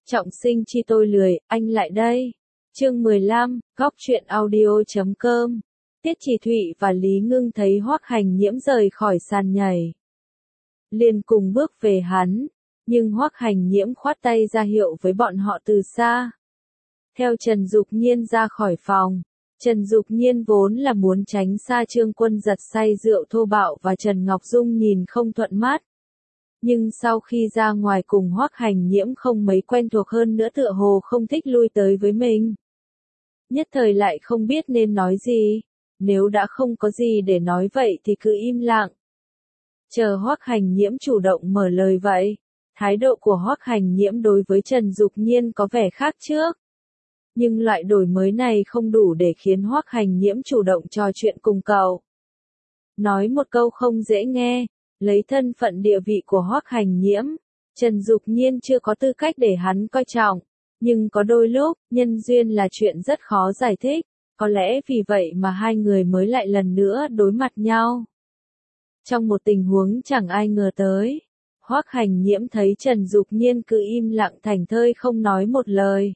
Trọng sinh chi tôi lười, anh lại đây. Chương 15, góc truyện audio.com. Tiết Chỉ Thụy và Lý Ngưng thấy Hoắc Hành Nhiễm rời khỏi sàn nhảy, liền cùng bước về hắn, nhưng Hoắc Hành Nhiễm khoát tay ra hiệu với bọn họ từ xa. Theo Trần Dục Nhiên ra khỏi phòng, Trần Dục Nhiên vốn là muốn tránh xa Trương Quân Giật say rượu thô bạo và Trần Ngọc Dung nhìn không thuận mắt. Nhưng sau khi ra ngoài cùng Hoắc Hành Nhiễm không mấy quen thuộc, hơn nữa tựa hồ không thích lui tới với mình. Nhất thời lại không biết nên nói gì, nếu đã không có gì để nói vậy thì cứ im lặng. Chờ Hoắc Hành Nhiễm chủ động mở lời vậy. Thái độ của Hoắc Hành Nhiễm đối với Trần Dục Nhiên có vẻ khác trước. Nhưng loại đổi mới này không đủ để khiến Hoắc Hành Nhiễm chủ động trò chuyện cùng cậu. Nói một câu không dễ nghe, lấy thân phận địa vị của Hoắc Hành Nhiễm, Trần Dục Nhiên chưa có tư cách để hắn coi trọng. Nhưng có đôi lúc, nhân duyên là chuyện rất khó giải thích, có lẽ vì vậy mà hai người mới lại lần nữa đối mặt nhau. Trong một tình huống chẳng ai ngờ tới, Hoắc Hành Nhiễm thấy Trần Dục Nhiên cứ im lặng thảnh thơi không nói một lời.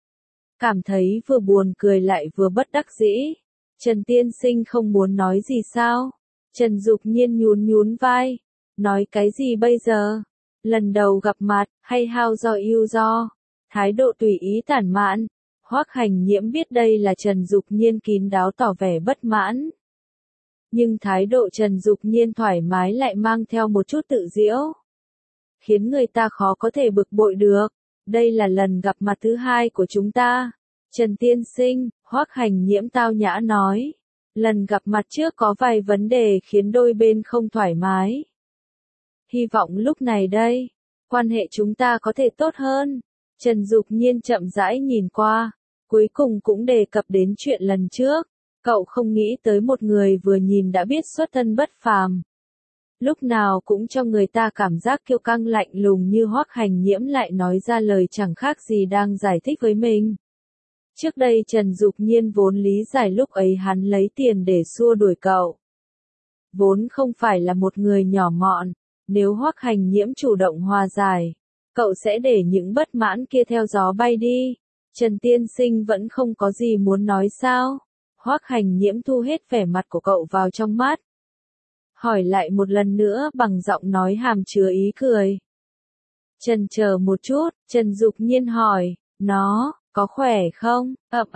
Cảm thấy vừa buồn cười lại vừa bất đắc dĩ. Trần tiên sinh không muốn nói gì sao? Trần Dục Nhiên nhún nhún vai. Nói cái gì bây giờ? Lần đầu gặp mặt, hay how do you do? Thái độ tùy ý tản mạn. Hoắc Hành Nhiễm biết đây là Trần Dục Nhiên kín đáo tỏ vẻ bất mãn. Nhưng thái độ Trần Dục Nhiên thoải mái lại mang theo một chút tự giễu, khiến người ta khó có thể bực bội được. Đây là lần gặp mặt thứ hai của chúng ta. Trần tiên sinh, Hoắc Hành Nhiễm tao nhã nói. Lần gặp mặt trước có vài vấn đề khiến đôi bên không thoải mái. Hy vọng lúc này đây, quan hệ chúng ta có thể tốt hơn. Trần Dục Nhiên chậm rãi nhìn qua, cuối cùng cũng đề cập đến chuyện lần trước. Cậu không nghĩ tới một người vừa nhìn đã biết xuất thân bất phàm, lúc nào cũng cho người ta cảm giác kiêu căng lạnh lùng như Hoắc Hành Nhiễm lại nói ra lời chẳng khác gì đang giải thích với mình. Trước đây Trần Dục Nhiên vốn lý giải lúc ấy hắn lấy tiền để xua đuổi cậu. Vốn không phải là một người nhỏ mọn, nếu Hoắc Hành Nhiễm chủ động hòa giải, cậu sẽ để những bất mãn kia theo gió bay đi. Trần tiên sinh vẫn không có gì muốn nói sao? Hoắc Hành Nhiễm thu hết vẻ mặt của cậu vào trong mắt. Hỏi lại một lần nữa bằng giọng nói hàm chứa ý cười. Trần chờ một chút, Trần Dục Nhiên hỏi, nó, có khỏe không?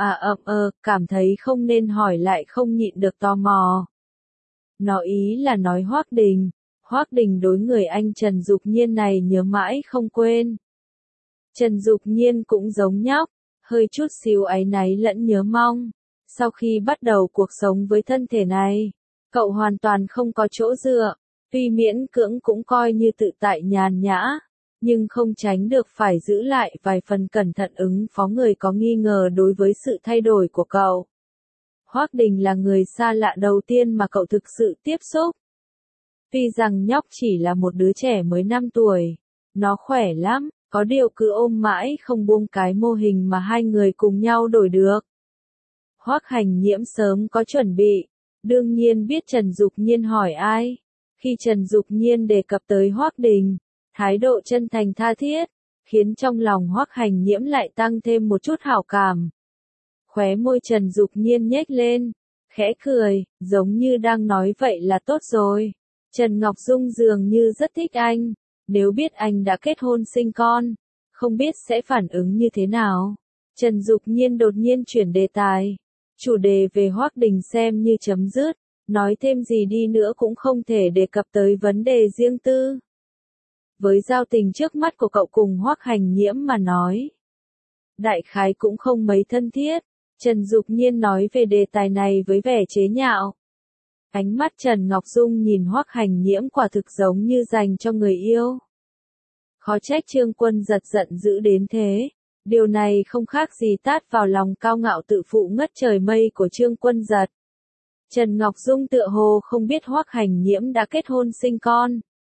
Cảm thấy không nên hỏi lại không nhịn được tò mò. Nó ý là nói Hoắc Đình. Hoắc Đình đối người anh Trần Dục Nhiên này nhớ mãi không quên. Trần Dục Nhiên cũng giống nhóc, hơi chút xíu áy náy lẫn nhớ mong. Sau khi bắt đầu cuộc sống với thân thể này, cậu hoàn toàn không có chỗ dựa, tuy miễn cưỡng cũng coi như tự tại nhàn nhã, nhưng không tránh được phải giữ lại vài phần cẩn thận ứng phó người có nghi ngờ đối với sự thay đổi của cậu. Hoắc Đình là người xa lạ đầu tiên mà cậu thực sự tiếp xúc. Tuy rằng nhóc chỉ là một đứa trẻ mới 5 tuổi, nó khỏe lắm, có điều cứ ôm mãi không buông cái mô hình mà hai người cùng nhau đổi được. Hoắc Hành Nhiễm sớm có chuẩn bị, đương nhiên biết Trần Dục Nhiên hỏi ai. Khi Trần Dục Nhiên đề cập tới Hoắc Đình, thái độ chân thành tha thiết, khiến trong lòng Hoắc Hành Nhiễm lại tăng thêm một chút hảo cảm. Khóe môi Trần Dục Nhiên nhếch lên, khẽ cười, giống như đang nói vậy là tốt rồi. Trần Ngọc Dung dường như rất thích anh, nếu biết anh đã kết hôn sinh con, không biết sẽ phản ứng như thế nào. Trần Dục Nhiên đột nhiên chuyển đề tài. Chủ đề về Hoắc Đình xem như chấm dứt, nói thêm gì đi nữa cũng không thể đề cập tới vấn đề riêng tư. Với giao tình trước mắt của cậu cùng Hoắc Hành Nhiễm mà nói, đại khái cũng không mấy thân thiết. Trần Dục Nhiên nói về đề tài này với vẻ chế nhạo. Ánh mắt Trần Ngọc Dung nhìn Hoắc Hành Nhiễm quả thực giống như dành cho người yêu. Khó trách Trương Quân Giật giận dữ đến thế. Điều này không khác gì tát vào lòng cao ngạo tự phụ ngất trời mây của Trương Quân Giật. Trần Ngọc Dung tựa hồ không biết Hoắc Hành Nhiễm đã kết hôn sinh con.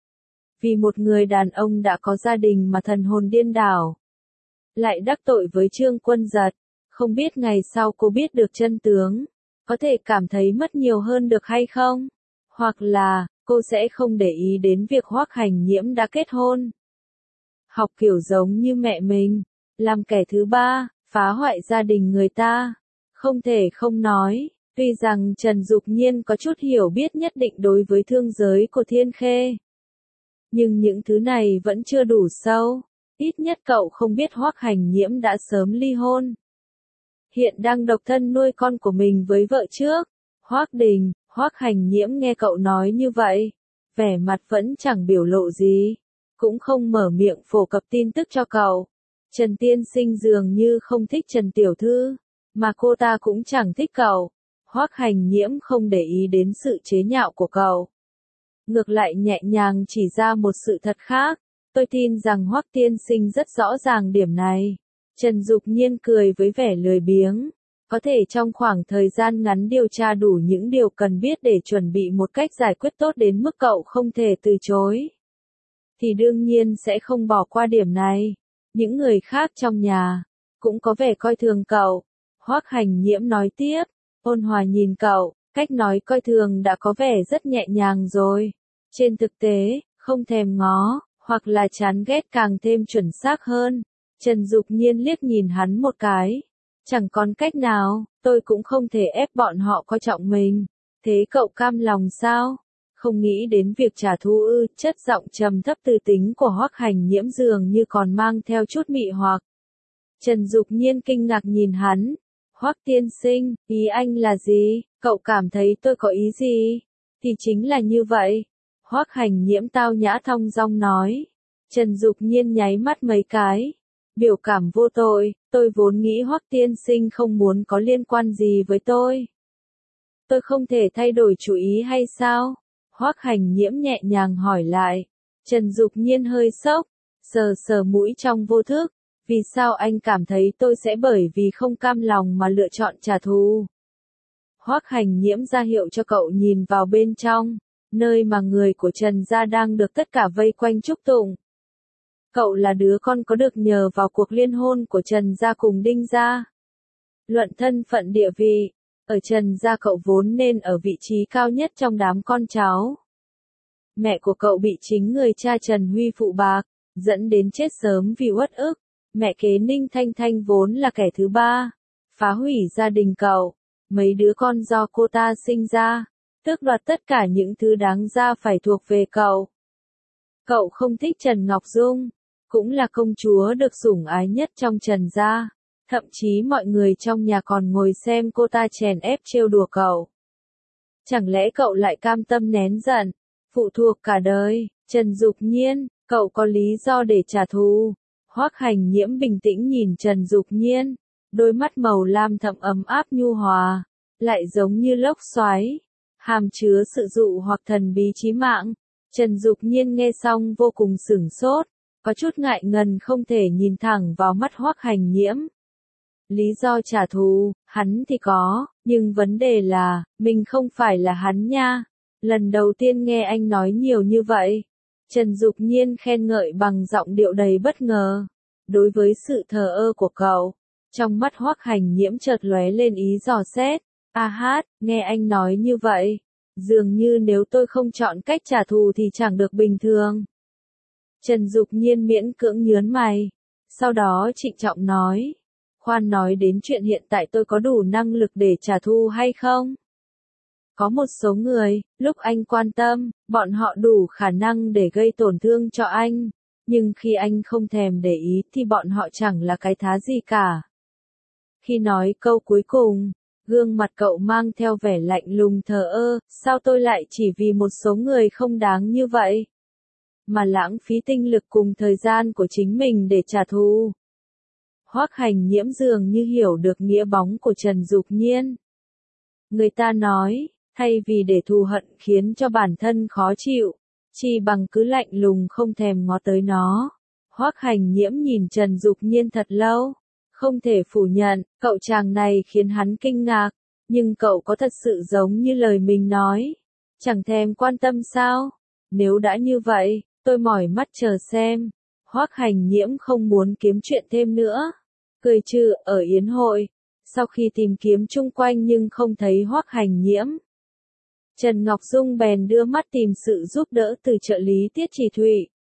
Vì một người đàn ông đã có gia đình mà thần hồn điên đảo. Lại đắc tội với Trương Quân Giật. Không biết ngày sau cô biết được chân tướng, có thể cảm thấy mất nhiều hơn được hay không? Hoặc là, cô sẽ không để ý đến việc Hoắc Hành Nhiễm đã kết hôn. Học kiểu giống như mẹ mình. làm kẻ thứ ba, phá hoại gia đình người ta. Không thể không nói, tuy rằng Trần Dục Nhiên có chút hiểu biết nhất định đối với thương giới của Thiên Khê. Nhưng những thứ này vẫn chưa đủ sâu, ít nhất cậu không biết Hoắc Hành Nhiễm đã sớm ly hôn. Hiện đang độc thân nuôi con của mình với vợ trước, Hoắc Đình. Hoắc Hành Nhiễm nghe cậu nói như vậy, vẻ mặt vẫn chẳng biểu lộ gì, cũng không mở miệng phổ cập tin tức cho cậu. Trần Tiên Sinh dường như không thích Trần Tiểu Thư, mà cô ta cũng chẳng thích cậu. Hoắc Hành Nhiễm không để ý đến sự chế nhạo của cậu. Ngược lại nhẹ nhàng chỉ ra một sự thật khác, tôi tin rằng Hoắc Tiên Sinh rất rõ ràng điểm này. Trần Dục Nhiên cười với vẻ lười biếng. Có thể trong khoảng thời gian ngắn điều tra đủ những điều cần biết để chuẩn bị một cách giải quyết tốt đến mức cậu không thể từ chối. Thì đương nhiên sẽ không bỏ qua điểm này. Những người khác trong nhà cũng có vẻ coi thường cậu. Hoắc Hành Nhiễm nói tiếp, ôn hòa nhìn cậu, cách nói coi thường đã có vẻ rất nhẹ nhàng rồi. Trên thực tế, không thèm ngó, hoặc là chán ghét càng thêm chuẩn xác hơn. Trần Dục Nhiên liếc nhìn hắn một cái. Chẳng còn cách nào, tôi cũng không thể ép bọn họ coi trọng mình. Thế cậu cam lòng sao? Không nghĩ đến việc trả thù ư? Chất giọng trầm thấp từ tính của Hoắc Hành Nhiễm dường như còn mang theo chút mị hoặc. Trần Dục Nhiên kinh ngạc nhìn hắn. Hoắc tiên sinh, ý anh là gì? Cậu cảm thấy tôi có ý gì? Thì chính là như vậy. Hoắc Hành Nhiễm tao nhã thong dong nói. Trần Dục Nhiên nháy mắt mấy cái. Biểu cảm vô tội, tôi vốn nghĩ Hoắc tiên sinh không muốn có liên quan gì với tôi. Tôi không thể thay đổi chủ ý hay sao? Hoắc Hành Nhiễm nhẹ nhàng hỏi lại. Trần Dục Nhiên hơi sốc, sờ sờ mũi trong vô thức. Vì sao anh cảm thấy tôi sẽ bởi vì không cam lòng mà lựa chọn trả thù? Hoắc Hành Nhiễm ra hiệu cho cậu nhìn vào bên trong, nơi mà người của Trần gia đang được tất cả vây quanh chúc tụng. Cậu là đứa con có được nhờ vào cuộc liên hôn của Trần gia cùng Đinh gia. Luận thân phận địa vị, ở Trần gia cậu vốn nên ở vị trí cao nhất trong đám con cháu. Mẹ của cậu bị chính người cha Trần Huy phụ bạc, dẫn đến chết sớm vì uất ức. Mẹ kế Ninh Thanh Thanh vốn là kẻ thứ ba, phá hủy gia đình cậu. Mấy đứa con do cô ta sinh ra, tước đoạt tất cả những thứ đáng ra phải thuộc về cậu. Cậu không thích Trần Ngọc Dung, cũng là công chúa được sủng ái nhất trong Trần gia. Thậm chí mọi người trong nhà còn ngồi xem cô ta chèn ép trêu đùa cậu. Chẳng lẽ cậu lại cam tâm nén giận, phụ thuộc cả đời? Trần Dục Nhiên, cậu có lý do để trả thù. Hoắc Hành Nhiễm bình tĩnh nhìn Trần Dục Nhiên, đôi mắt màu lam thẫm ấm áp nhu hòa, lại giống như lốc xoáy, hàm chứa sự dụ hoặc thần bí chí mạng. Trần Dục Nhiên nghe xong vô cùng sửng sốt, có chút ngại ngần không thể nhìn thẳng vào mắt Hoắc Hành Nhiễm. Lý do trả thù, hắn thì có, nhưng vấn đề là, mình không phải là hắn nha. Lần đầu tiên nghe anh nói nhiều như vậy. Trần Dục Nhiên khen ngợi bằng giọng điệu đầy bất ngờ. Đối với sự thờ ơ của cậu, trong mắt Hoắc Hành Nhiễm chợt lóe lên ý dò xét. A hát, nghe anh nói như vậy, dường như nếu tôi không chọn cách trả thù thì chẳng được bình thường. Trần Dục Nhiên miễn cưỡng nhướng mày, sau đó trịnh trọng nói. Khoan nói đến chuyện hiện tại tôi có đủ năng lực để trả thù hay không? Có một số người, lúc anh quan tâm, bọn họ đủ khả năng để gây tổn thương cho anh. Nhưng khi anh không thèm để ý thì bọn họ chẳng là cái thá gì cả. Khi nói câu cuối cùng, gương mặt cậu mang theo vẻ lạnh lùng thờ ơ, sao tôi lại chỉ vì một số người không đáng như vậy? Mà lãng phí tinh lực cùng thời gian của chính mình để trả thù. Hoắc Hành Nhiễm dường như hiểu được nghĩa bóng của Trần Dục Nhiên. Người ta nói, thay vì để thù hận khiến cho bản thân khó chịu, chỉ bằng cứ lạnh lùng không thèm ngó tới nó. Hoắc Hành Nhiễm nhìn Trần Dục Nhiên thật lâu, không thể phủ nhận, cậu chàng này khiến hắn kinh ngạc, nhưng cậu có thật sự giống như lời mình nói, chẳng thèm quan tâm sao? Nếu đã như vậy, tôi mỏi mắt chờ xem. Hoắc Hành Nhiễm không muốn kiếm chuyện thêm nữa. Cười trừ ở yến hội, sau khi tìm kiếm chung quanh nhưng không thấy Hoắc Hành Nhiễm. Trần Ngọc Dung bèn đưa mắt tìm sự giúp đỡ từ trợ lý Tiết Chỉ Thụy.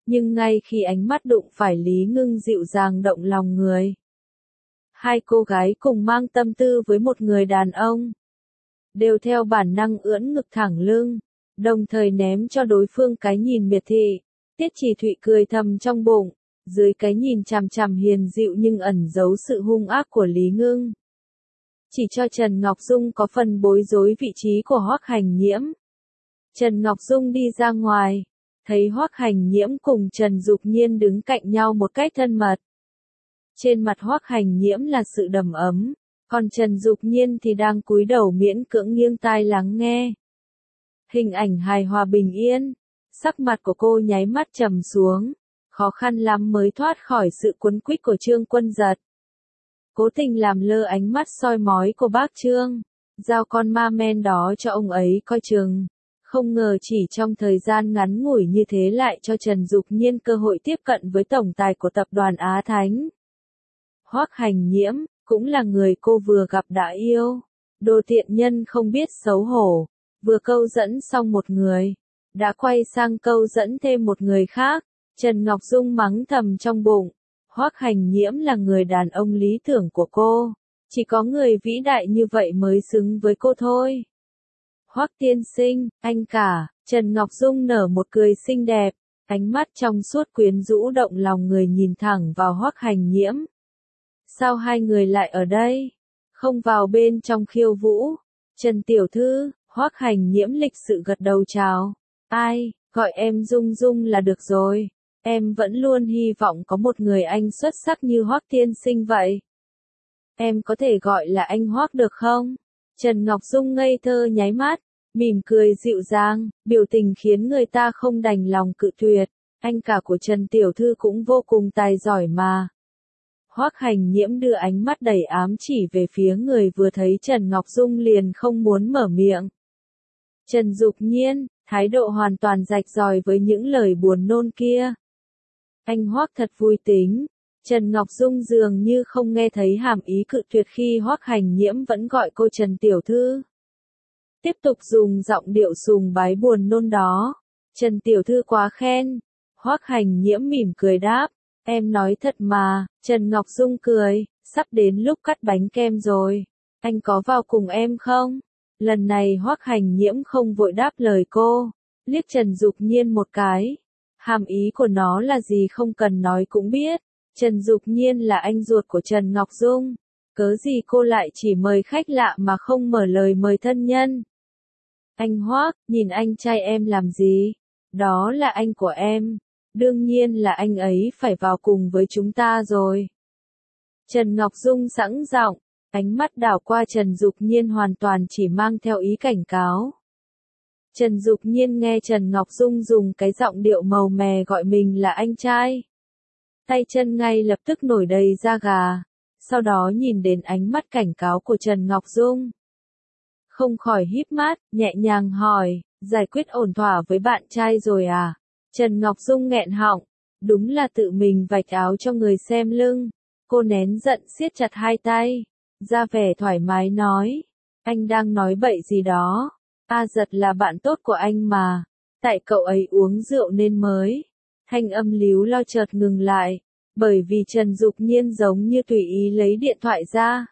nhưng ngay khi ánh mắt đụng phải Lý Ngưng dịu dàng động lòng người. Hai cô gái cùng mang tâm tư với một người đàn ông, đều theo bản năng ưỡn ngực thẳng lưng, đồng thời ném cho đối phương cái nhìn miệt thị. Tiết Chỉ Thụy cười thầm trong bụng, dưới cái nhìn chằm chằm hiền dịu nhưng ẩn giấu sự hung ác của Lý Ngưng. Chỉ cho Trần Ngọc Dung có phần bối rối vị trí của Hoắc Hành Nhiễm. Trần Ngọc Dung đi ra ngoài, thấy Hoắc Hành Nhiễm cùng Trần Dục Nhiên đứng cạnh nhau một cách thân mật. Trên mặt Hoắc Hành Nhiễm là sự đầm ấm, còn Trần Dục Nhiên thì đang cúi đầu miễn cưỡng nghiêng tai lắng nghe. Hình ảnh hài hòa bình yên, sắc mặt của cô nháy mắt trầm xuống, khó khăn lắm mới thoát khỏi sự cuốn quýt của Trương Quân Giật. Cố tình làm lơ ánh mắt soi mói của bác Trương, giao con ma men đó cho ông ấy coi chừng. Không ngờ chỉ trong thời gian ngắn ngủi như thế lại cho Trần Dục Nhiên cơ hội tiếp cận với tổng tài của tập đoàn Á Thánh. Hoắc Hành Nhiễm, cũng là người cô vừa gặp đã yêu. Đồ tiện nhân không biết xấu hổ, vừa câu dẫn xong một người, đã quay sang câu dẫn thêm một người khác. Trần Ngọc Dung mắng thầm trong bụng, Hoắc Hành Nhiễm là người đàn ông lý tưởng của cô, chỉ có người vĩ đại như vậy mới xứng với cô thôi. Hoắc tiên sinh, anh cả. Trần Ngọc Dung nở một cười xinh đẹp, ánh mắt trong suốt quyến rũ động lòng người nhìn thẳng vào Hoắc Hành Nhiễm. Sao hai người lại ở đây? Không vào bên trong khiêu vũ? Trần tiểu thư. Hoắc Hành Nhiễm lịch sự gật đầu chào. Ai, gọi em Dung Dung là được rồi. Em vẫn luôn hy vọng có một người anh xuất sắc như Hoắc tiên sinh vậy. Em có thể gọi là anh Hoắc được không? Trần Ngọc Dung ngây thơ nháy mắt, mỉm cười dịu dàng, biểu tình khiến người ta không đành lòng cự tuyệt. Anh cả của Trần tiểu thư cũng vô cùng tài giỏi mà. Hoắc Hành Nhiễm đưa ánh mắt đầy ám chỉ về phía người vừa thấy Trần Ngọc Dung liền không muốn mở miệng. Trần Dục Nhiên, thái độ hoàn toàn rạch ròi với những lời buồn nôn kia. Anh Hoắc thật vui tính. Trần Ngọc Dung dường như không nghe thấy hàm ý cự tuyệt khi Hoắc Hành Nhiễm vẫn gọi cô Trần tiểu thư. Tiếp tục dùng giọng điệu sùng bái buồn nôn đó. Trần tiểu thư quá khen. Hoắc Hành Nhiễm mỉm cười đáp. Em nói thật mà. Trần Ngọc Dung cười. Sắp đến lúc cắt bánh kem rồi. Anh có vào cùng em không? Lần này Hoắc Hành Nhiễm không vội đáp lời cô. Liếc Trần Dục Nhiên một cái. Hàm ý của nó là gì không cần nói cũng biết. Trần Dục Nhiên là anh ruột của Trần Ngọc Dung. Cớ gì cô lại chỉ mời khách lạ mà không mở lời mời thân nhân? Anh Hoắc, nhìn anh trai em làm gì? Đó là anh của em. Đương nhiên là anh ấy phải vào cùng với chúng ta rồi. Trần Ngọc Dung sẵn giọng, ánh mắt đảo qua Trần Dục Nhiên hoàn toàn chỉ mang theo ý cảnh cáo. Trần Dục Nhiên nghe Trần Ngọc Dung dùng cái giọng điệu màu mè gọi mình là anh trai. Tay chân ngay lập tức nổi đầy da gà, sau đó nhìn đến ánh mắt cảnh cáo của Trần Ngọc Dung. Không khỏi híp mắt, nhẹ nhàng hỏi, giải quyết ổn thỏa với bạn trai rồi à? Trần Ngọc Dung nghẹn họng, đúng là tự mình vạch áo cho người xem lưng. Cô nén giận siết chặt hai tay, ra vẻ thoải mái nói, anh đang nói bậy gì đó? A Giật là bạn tốt của anh mà, tại cậu ấy uống rượu nên mới. Thanh âm líu lo chợt ngừng lại, bởi vì Trần Dục Nhiên giống như tùy ý lấy điện thoại ra,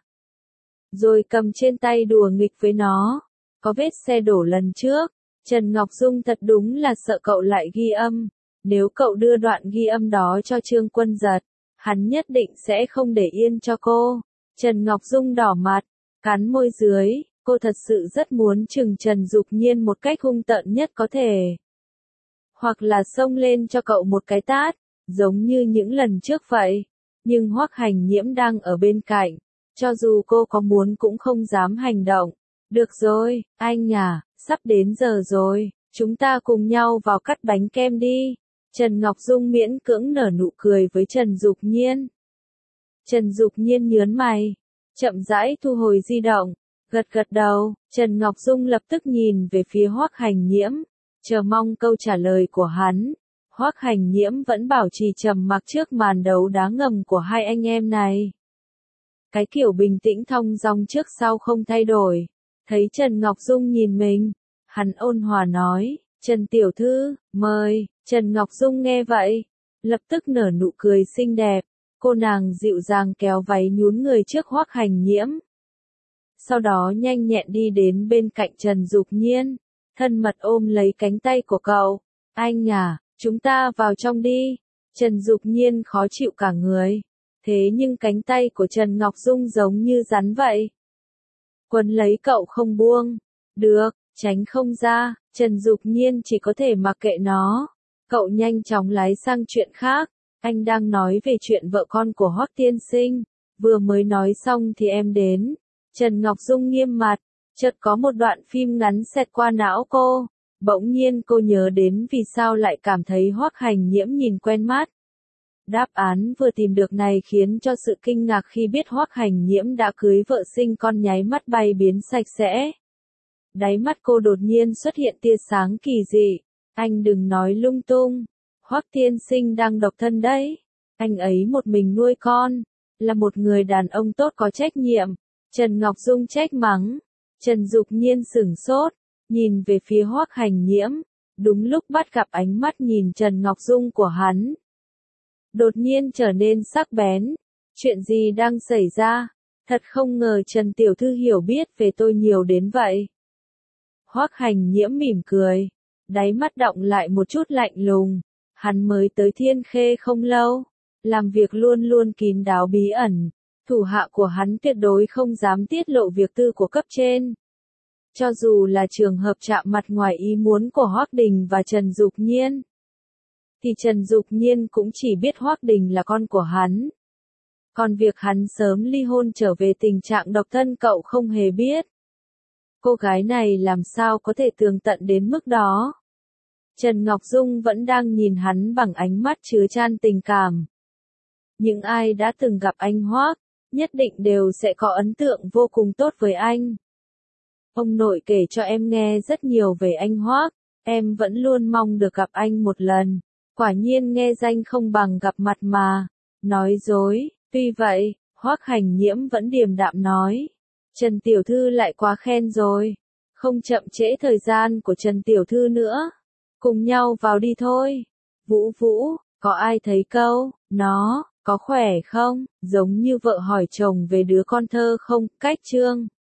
rồi cầm trên tay đùa nghịch với nó. Có vết xe đổ lần trước, Trần Ngọc Dung thật đúng là sợ cậu lại ghi âm. Nếu cậu đưa đoạn ghi âm đó cho Trương Quân Giật, hắn nhất định sẽ không để yên cho cô. Trần Ngọc Dung đỏ mặt, cắn môi dưới, cô thật sự rất muốn chừng Trần Dục Nhiên một cách hung tợn nhất có thể. Hoặc là xông lên cho cậu một cái tát, giống như những lần trước vậy. Nhưng Hoắc Hành Nhiễm đang ở bên cạnh, cho dù cô có muốn cũng không dám hành động. Được rồi, anh à, sắp đến giờ rồi, chúng ta cùng nhau vào cắt bánh kem đi. Trần Ngọc Dung miễn cưỡng nở nụ cười với Trần Dục Nhiên. Trần Dục Nhiên nhớn mày, chậm rãi thu hồi di động, gật gật đầu. Trần Ngọc Dung lập tức nhìn về phía Hoắc Hành Nhiễm, chờ mong câu trả lời của hắn. Hoắc Hành Nhiễm vẫn bảo trì trầm mặc trước màn đấu đá ngầm của hai anh em này. Cái kiểu bình tĩnh thong dong trước sau không thay đổi. Thấy Trần Ngọc Dung nhìn mình, hắn ôn hòa nói, Trần tiểu thư, mời. Trần Ngọc Dung nghe vậy, lập tức nở nụ cười xinh đẹp, cô nàng dịu dàng kéo váy nhún người trước Hoắc Hành Nhiễm. Sau đó nhanh nhẹn đi đến bên cạnh Trần Dục Nhiên, thân mật ôm lấy cánh tay của cậu. Anh à, chúng ta vào trong đi. Trần Dục Nhiên khó chịu cả người. Thế nhưng cánh tay của Trần Ngọc Dung giống như rắn vậy. Quấn lấy cậu không buông. Được, tránh không ra, Trần Dục Nhiên chỉ có thể mặc kệ nó. Cậu nhanh chóng lái sang chuyện khác. Anh đang nói về chuyện vợ con của Hoắc tiên sinh. Vừa mới nói xong thì em đến. Trần Ngọc Dung nghiêm mặt. Chợt có một đoạn phim ngắn xẹt qua não cô. Bỗng nhiên cô nhớ đến vì sao lại cảm thấy Hoắc Hành Nhiễm nhìn quen mắt. Đáp án vừa tìm được này khiến cho sự kinh ngạc khi biết Hoắc Hành Nhiễm đã cưới vợ sinh con nháy mắt bay biến sạch sẽ. Đáy mắt cô đột nhiên xuất hiện tia sáng kỳ dị. Anh đừng nói lung tung. Hoắc tiên sinh đang độc thân đấy. Anh ấy một mình nuôi con. Là một người đàn ông tốt có trách nhiệm. Trần Ngọc Dung trách mắng. Trần Dục Nhiên sửng sốt. Nhìn về phía Hoắc Hành Nhiễm. Đúng lúc bắt gặp ánh mắt nhìn Trần Ngọc Dung của hắn. Đột nhiên trở nên sắc bén. Chuyện gì đang xảy ra? Thật không ngờ Trần Tiểu Thư hiểu biết về tôi nhiều đến vậy. Hoắc Hành Nhiễm mỉm cười. Đáy mắt đọng lại một chút lạnh lùng. Hắn mới tới Thiên Khê không lâu. Làm việc luôn luôn kín đáo bí ẩn. Thủ hạ của hắn tuyệt đối không dám tiết lộ việc tư của cấp trên. Cho dù là trường hợp chạm mặt ngoài ý muốn của Hoắc Đình và Trần Dục Nhiên. Thì Trần Dục Nhiên cũng chỉ biết Hoắc Đình là con của hắn. Còn việc hắn sớm ly hôn trở về tình trạng độc thân cậu không hề biết. Cô gái này làm sao có thể tường tận đến mức đó. Trần Ngọc Dung vẫn đang nhìn hắn bằng ánh mắt chứa chan tình cảm. Những ai đã từng gặp anh Hoắc, nhất định đều sẽ có ấn tượng vô cùng tốt với anh. Ông nội kể cho em nghe rất nhiều về anh Hoắc, em vẫn luôn mong được gặp anh một lần. Quả nhiên nghe danh không bằng gặp mặt mà. Nói dối, tuy vậy, Hoắc Hành Nhiễm vẫn điềm đạm nói. Trần Tiểu Thư lại quá khen rồi. Không chậm trễ thời gian của Trần Tiểu Thư nữa. Cùng nhau vào đi thôi. Vũ Vũ, có ai thấy câu, nó, có khỏe không? Giống như vợ hỏi chồng về đứa con thơ không? Cách chương